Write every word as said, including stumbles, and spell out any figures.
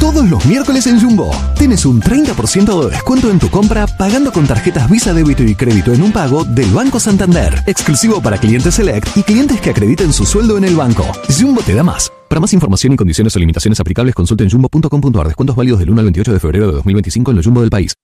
Todos los miércoles en Jumbo tenés un treinta por ciento de descuento en tu compra pagando con tarjetas Visa, débito y crédito en un pago del Banco Santander. Exclusivo para clientes Select y clientes que acrediten su sueldo en el banco. Jumbo te da más. Para más información y condiciones o limitaciones aplicables, consulten jumbo punto com punto ar. Descuentos válidos del uno al veintiocho de febrero de dos mil veinticinco en los Jumbo del país.